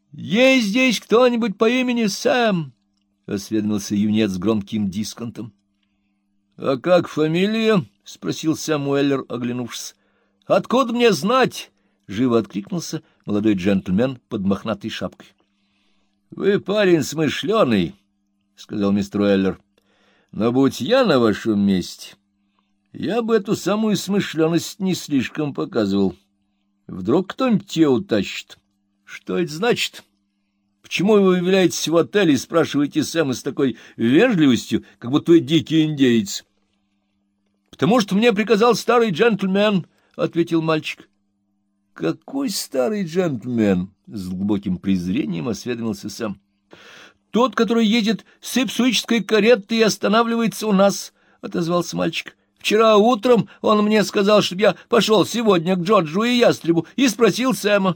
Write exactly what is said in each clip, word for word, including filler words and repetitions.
— Есть здесь кто-нибудь по имени Сэм? — осведомился юнец с громким дисконтом. — А как фамилия? — спросил Сэм Уэллер, оглянувшись. — Откуда мне знать? — живо откликнулся молодой джентльмен под мохнатой шапкой. — Вы парень смышленый, — сказал мистер Уэллер. — Но будь я на вашем месте, я бы эту самую смышленность не слишком показывал. Вдруг кто-нибудь тебя утащит. Что это значит? Почему вы являетесь в отель и спрашиваете Сэма с такой вежливостью, как будто вы дикий индеец? — Потому что мне приказал старый джентльмен, — ответил мальчик. — Какой старый джентльмен? — с глубоким презрением осведомился Сэм. — Тот, который едет с ипсвичской каретой и останавливается у нас, — отозвался мальчик. — Вчера утром он мне сказал, чтобы я пошел сегодня к Джорджу и Ястребу, и спросил Сэма.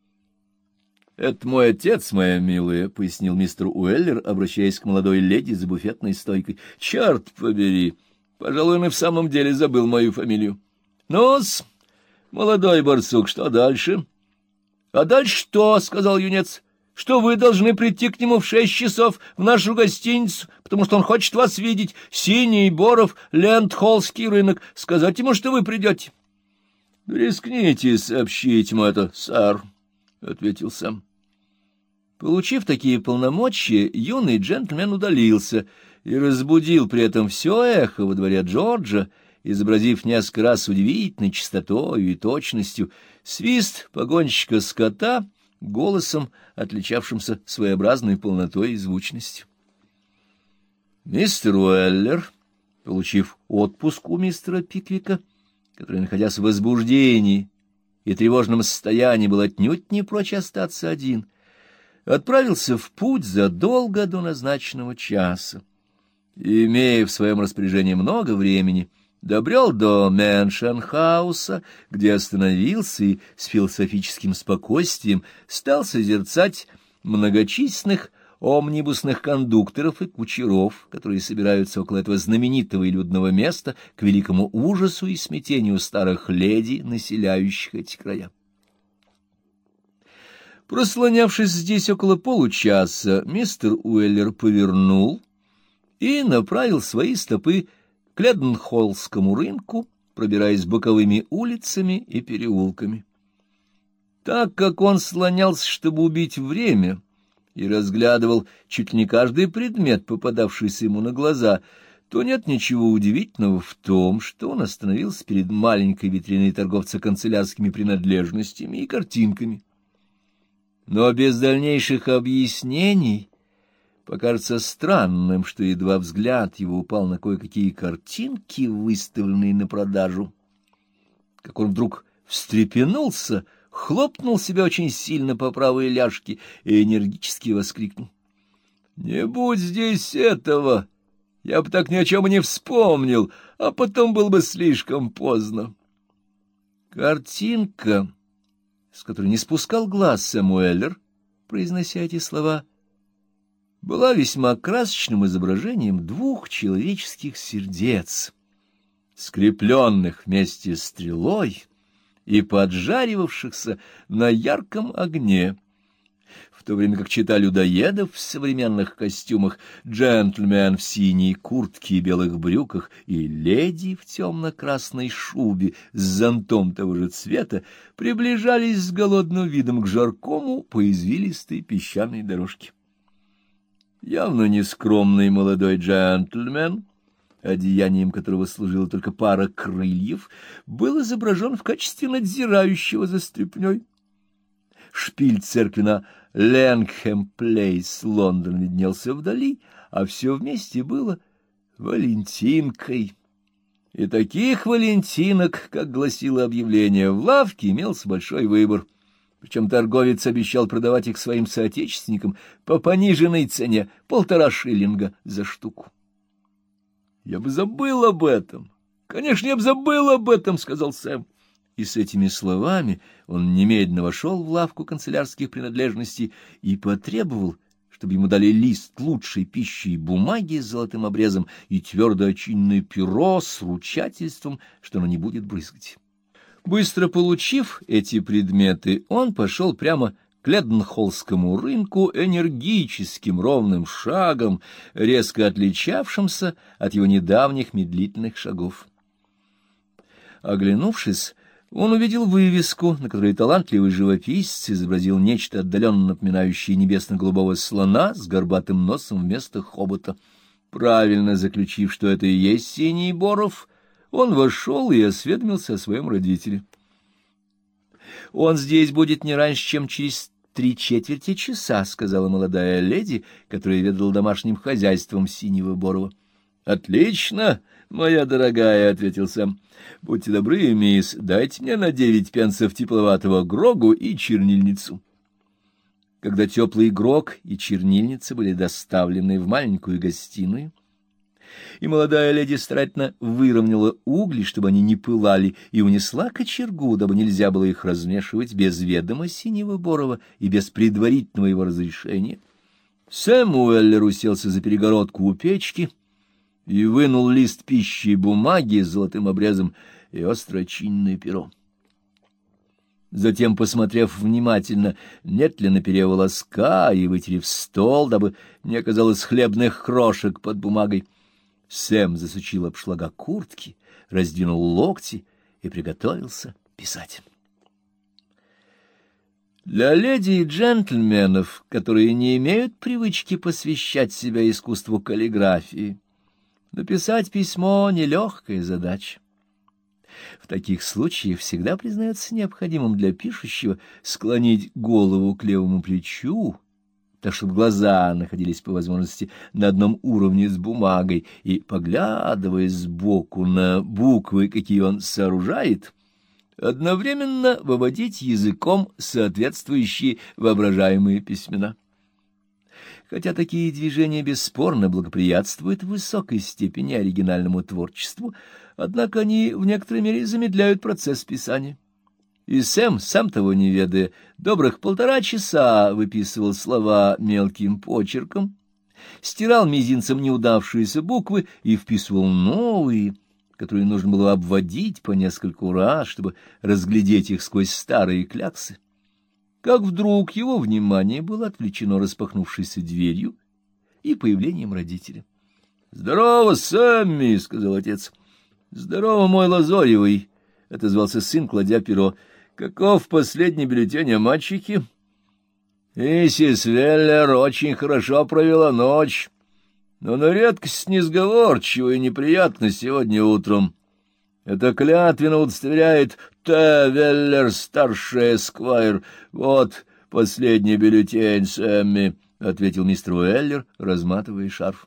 — Это мой отец, моя милая, — пояснил мистер Уэллер, обращаясь к молодой леди за буфетной стойкой. — Черт побери! Пожалуй, он и в самом деле забыл мою фамилию. — Ну-с, молодой барсук, что дальше? — А дальше что? — сказал юнец. — Что вы должны прийти к нему в шесть часов в нашу гостиницу, потому что он хочет вас видеть. Синий Боров, Лэнд-Холлский рынок. Сказать ему, что вы придете. — Рискните сообщить ему это, сэр, — ответил Сэм. Получив такие полномочия, юный джентльмен удалился и разбудил при этом все эхо во дворе Джорджа, изобразив несколько раз удивительной чистотою и точностью свист погонщика скота голосом, отличавшимся своеобразной полнотой и звучностью. Мистер Уэллер, получив отпуск у мистера Пиквика, который, находясь в возбуждении и тревожном состоянии, был отнюдь не прочь остаться один, отправился в путь задолго до назначенного часа. И, имея в своем распоряжении много времени, добрел до Мэншен-хауса, где остановился и с философическим спокойствием стал созерцать многочисленных омнибусных кондукторов и кучеров, которые собираются около этого знаменитого и людного места к великому ужасу и смятению старых леди, населяющих эти края. Прослонявшись здесь около получаса, мистер Уэллер повернул и направил свои стопы к Леденхоллскому рынку, пробираясь боковыми улицами и переулками. Так как он слонялся, чтобы убить время, и разглядывал чуть ли не каждый предмет, попадавшийся ему на глаза, то нет ничего удивительного в том, что он остановился перед маленькой витриной торговца канцелярскими принадлежностями и картинками. Но без дальнейших объяснений покажется странным, что едва взгляд его упал на кое-какие картинки, выставленные на продажу, как он вдруг встрепенулся, хлопнул себя очень сильно по правой ляжке и энергически воскликнул: — Не будь здесь этого! Я бы так ни о чем и не вспомнил, а потом было бы слишком поздно. Картинка, с которой не спускал глаз Сэм Уэллер, произнося эти слова, была весьма красочным изображением двух человеческих сердец, скрепленных вместе стрелой и поджаривавшихся на ярком огне, в то время как чета людоедов в современных костюмах, джентльмен в синей куртке и белых брюках и леди в темно-красной шубе с зонтом того же цвета приближались с голодным видом к жаркому по извилистой песчаной дорожке. Явно нескромный молодой джентльмен, одеянием которого служила только пара крыльев, был изображен в качестве надзирающего за стряпнёй. Шпиль церкви на Ленгхэм-Плейс, Лондон, виднелся вдали, а все вместе было валентинкой. И таких валентинок, как гласило объявление, в лавке имелся большой выбор. Причем торговец обещал продавать их своим соотечественникам по пониженной цене — полтора шиллинга за штуку. — Я бы забыл об этом. Конечно, я бы забыл об этом, — сказал Сэм. И с этими словами он немедленно вошел в лавку канцелярских принадлежностей и потребовал, чтобы ему дали лист лучшей пищи и бумаги с золотым обрезом и твердо очиненное перо с ручательством, что оно не будет брызгать. Быстро получив эти предметы, он пошел прямо к Леденхоллскому рынку энергическим ровным шагом, резко отличавшимся от его недавних медлительных шагов. Оглянувшись, он увидел вывеску, на которой талантливый живописец изобразил нечто отдаленно напоминающее небесно-голубого слона с горбатым носом вместо хобота. Правильно заключив, что это и есть Синий Боров, он вошел и осведомился о своем родителе. — Он здесь будет не раньше, чем через три четверти часа, — сказала молодая леди, которая ведала домашним хозяйством Синего Борова. — Отлично, моя дорогая, — ответил Сэм. — Будьте добры, мисс, дайте мне на девять пенсов тепловатого грогу и чернильницу. Когда теплый грог и чернильница были доставлены в маленькую гостиную, и молодая леди старательно выровняла угли, чтобы они не пылали, и унесла кочергу, дабы нельзя было их размешивать без ведома Синего Борова и без предварительного его разрешения, Сэм Уэллер уселся за перегородку у печки и вынул лист пищи и бумаги с золотым обрезом и острочинное перо. Затем, посмотрев внимательно, нет ли на пере волоска, и вытерев стол, дабы не оказалось хлебных крошек под бумагой, Сэм засучил обшлага куртки, раздвинул локти и приготовился писать. Для леди и джентльменов, которые не имеют привычки посвящать себя искусству каллиграфии, написать письмо — нелегкая задача. В таких случаях всегда признается необходимым для пишущего склонить голову к левому плечу, так чтобы глаза находились по возможности на одном уровне с бумагой, и, поглядывая сбоку на буквы, какие он сооружает, одновременно выводить языком соответствующие воображаемые письмена. Хотя такие движения бесспорно благоприятствуют в высокой степени оригинальному творчеству, однако они в некоторой мере замедляют процесс писания. И Сэм, сам того не ведая, добрых полтора часа выписывал слова мелким почерком, стирал мизинцем неудавшиеся буквы и вписывал новые, которые нужно было обводить по нескольку раз, чтобы разглядеть их сквозь старые кляксы. Как вдруг его внимание было отвлечено распахнувшейся дверью и появлением родителя. — Здорово, Сэмми! — сказал отец. — Здорово, мой Лазоревый! — отозвался сын, кладя перо. — Каков последний бюллетень о мальчике? — Миссис Веллер очень хорошо провела ночь, но на редкость несговорчива и неприятна сегодня утром. Это клятвенно удостоверяет Т. Веллер, старший эсквайр. Вот последний бюллетень, Сэмми, — ответил мистер Уэллер, разматывая шарф.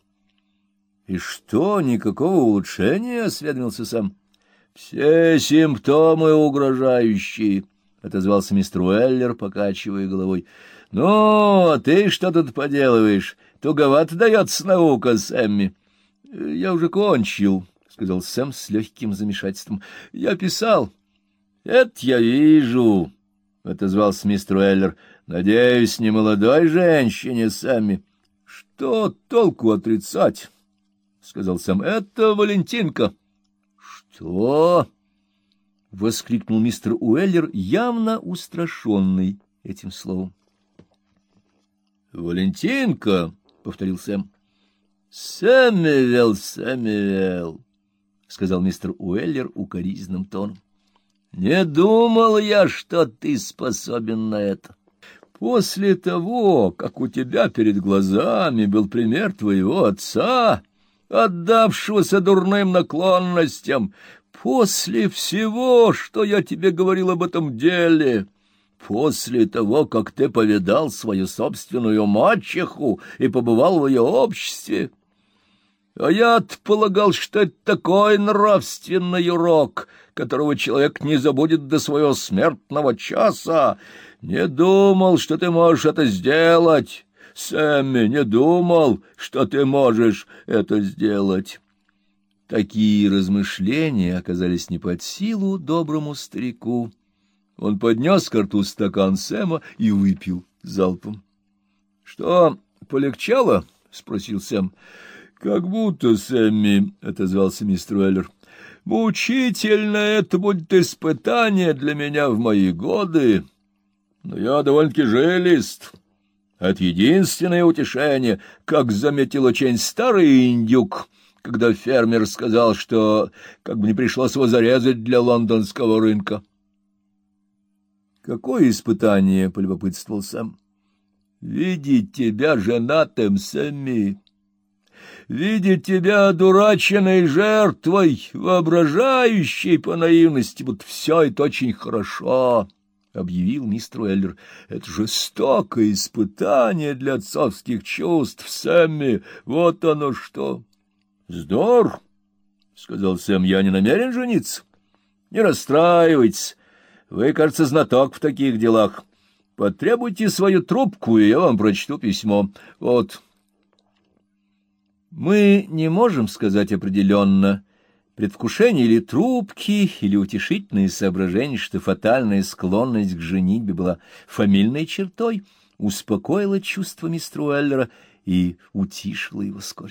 — И что, никакого улучшения? — осведомился Сэм. — Все симптомы угрожающие, — отозвался мистер Уэллер, покачивая головой. — Ну, а ты что тут поделываешь? Туговато дается наука, Сэмми. — Я уже кончил, — сказал Сэм с легким замешательством. — Я писал. — Это я вижу, — отозвался мистер Уэллер. — Надеюсь, не молодой женщине, Сэмми. — Что толку отрицать? — сказал Сэм. — Это Валентинка. — Что? — воскликнул мистер Уэллер, явно устрашенный этим словом. — Валентинка, — повторил Сэм. — Сэмюэл, Сэмюэл, — сказал мистер Уэллер укоризненным тоном. — Не думал я, что ты способен на это. После того, как у тебя перед глазами был пример твоего отца, отдавшегося дурным наклонностям, после всего, что я тебе говорил об этом деле, после того, как ты повидал свою собственную мачеху и побывал в ее обществе, а я-то полагал, что это такой нравственный урок, которого человек не забудет до своего смертного часа. Не думал, что ты можешь это сделать, Сэмми, не думал, что ты можешь это сделать. Такие размышления оказались не под силу доброму старику. Он поднес к рту стакан Сэма и выпил залпом. — Что, полегчало? — спросил Сэм. — Как будто, Сэмми, — отозвался мистер Уэллер. — Мучительно это будет испытание для меня в мои годы. Но я довольно-таки жилист. Это единственное утешение, как заметил очень старый индюк, когда фермер сказал, что как бы не пришлось его зарезать для лондонского рынка. — Какое испытание? — полюбопытствовал Сэм. — Видеть тебя женатым, Сэмми. Видеть тебя одураченной жертвой, воображающей по наивности, будто все это очень хорошо, — объявил мистер Уэллер. — Это жестокое испытание для отцовских чувств, Сэмми. Вот оно что. — Здор, — сказал Сэм, — я не намерен жениться. Не расстраивайтесь. Вы, кажется, знаток в таких делах. Потребуйте свою трубку, и я вам прочту письмо. Вот. Мы не можем сказать определенно, предвкушение ли трубки или утешительные соображения, что фатальная склонность к женитьбе была фамильной чертой, успокоила чувство мистера Уэллера и утишила его скорбь.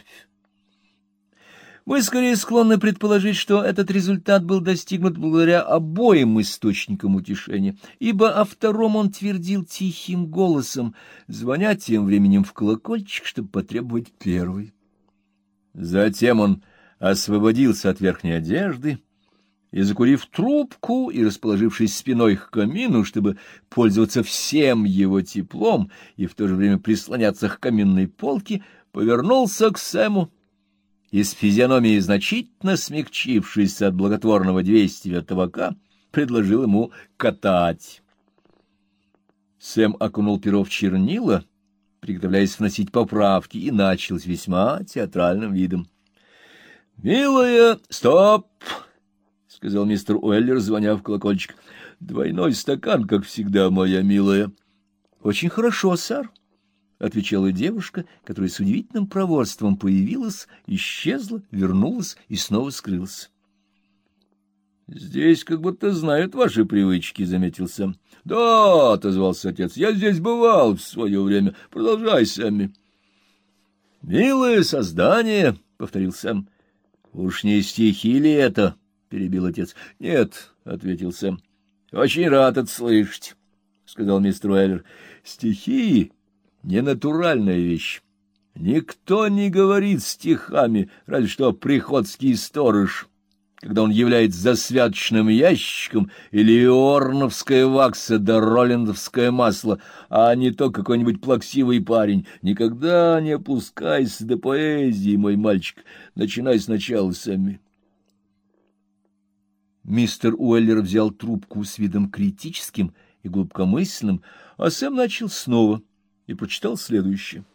Мы скорее склонны предположить, что этот результат был достигнут благодаря обоим источникам утешения, ибо о втором он твердил тихим голосом, звоня тем временем в колокольчик, чтобы потребовать первый. Затем он освободился от верхней одежды и, закурив трубку и расположившись спиной к камину, чтобы пользоваться всем его теплом и в то же время прислоняться к каминной полке, повернулся к Сэму и с физиономией, значительно смягчившейся от благотворного действия табака, предложил ему катать. Сэм окунул перо в чернила, приготовляясь вносить поправки, и начал с весьма театральным видом. — Милая, стоп! — сказал мистер Уэллер, звоня в колокольчик. — Двойной стакан, как всегда, моя милая. — Очень хорошо, сэр, — отвечала девушка, которая с удивительным проворством появилась, исчезла, вернулась и снова скрылась. — Здесь как будто знают ваши привычки, — заметил Сэм. — Да, — отозвался отец, — я здесь бывал в свое время. Продолжай, Сэмми. — Милое создание, — повторил Сэм. — Уж не стихи ли это? — перебил отец. — Нет, — ответил Сэм. — Очень рад это слышать, — сказал мистер Уэллер. — Стихи — ненатуральная вещь. Никто не говорит стихами, разве что приходский сторож, когда он является за святочным ящиком, или орновская вакса да роллиндовское масло, а не то какой-нибудь плаксивый парень. Никогда не опускайся до поэзии, мой мальчик. Начинай сначала, Сэмми. Мистер Уэллер взял трубку с видом критическим и глубокомысленным, а Сэм начал снова и прочитал следующее.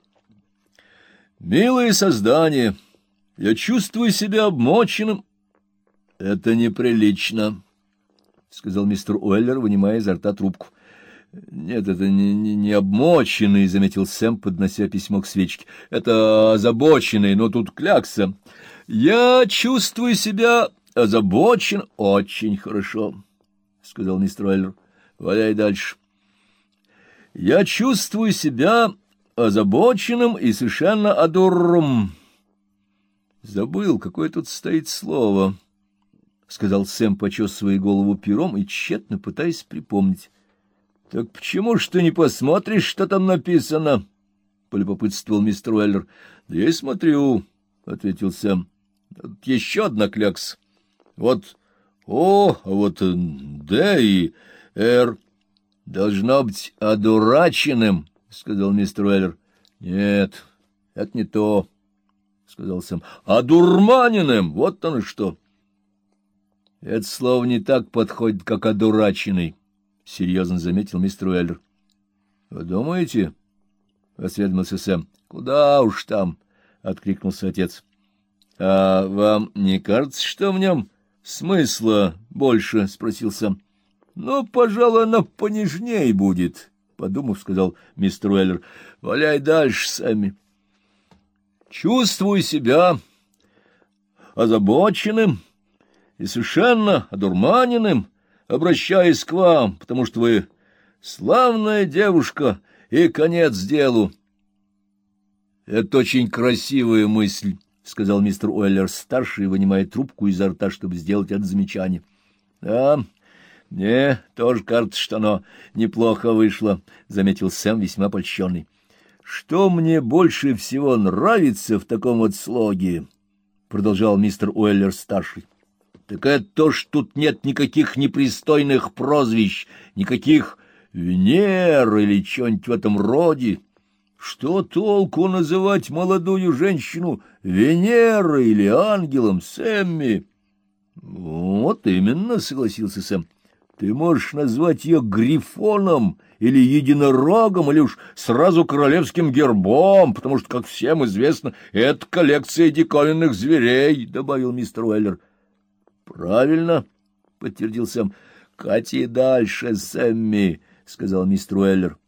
«Милые создания, я чувствую себя обмоченным». — Это неприлично, — сказал мистер Уэллер, вынимая изо рта трубку. — Нет, это не, не, не обмоченный, — заметил Сэм, поднося письмо к свечке. — Это озабоченный, но тут клякса. — Я чувствую себя озабочен. — Очень хорошо, — сказал мистер Уэллер. — Валяй дальше. — Я чувствую себя озабоченным и совершенно одурром. Забыл, какое тут стоит слово, — сказал Сэм, почесывая голову пером и тщетно пытаясь припомнить. — Так почему ж ты не посмотришь, что там написано? — полюбопытствовал мистер Уэллер. — Да я и смотрю, — ответил Сэм. — Тут еще одна клякса. Вот О, а вот Д и Р. Должно быть одураченным, — сказал мистер Уэллер. — Нет, это не то, — сказал Сэм. — Одурманенным, вот оно что. — Это слово не так подходит, как одураченный, — серьезно заметил мистер Уэллер. — Вы думаете? — осведомился Сэм. — Куда уж там, — откликнулся отец. — А вам не кажется, что в нем смысла больше? — спросил Сэм. — Ну, пожалуй, оно понежней будет, — подумав, сказал мистер Уэллер. — Валяй дальше, Сэмми. — Чувствую себя озабоченным и совершенно одурманенным, обращаясь к вам, потому что вы славная девушка и конец делу. — Это очень красивая мысль, — сказал мистер Уэллер-старший, вынимая трубку изо рта, чтобы сделать это замечание. — Да, Мне тоже кажется, что оно неплохо вышло, — заметил Сэм, весьма польщенный. — Что мне больше всего нравится в таком вот слоге, — продолжал мистер Уэллер-старший, — так это то, что тут нет никаких непристойных прозвищ, никаких Венер или чего-нибудь в этом роде. Что толку называть молодую женщину Венерой или ангелом, Сэмми? — Вот именно, — согласился Сэм. — Ты можешь назвать ее Грифоном или Единорогом, или уж сразу королевским гербом, потому что, как всем известно, это коллекция диковинных зверей, — добавил мистер Уэллер. — Правильно, — подтвердил Сэм. — Кати дальше, Сэмми, — сказал мистер Уэллер.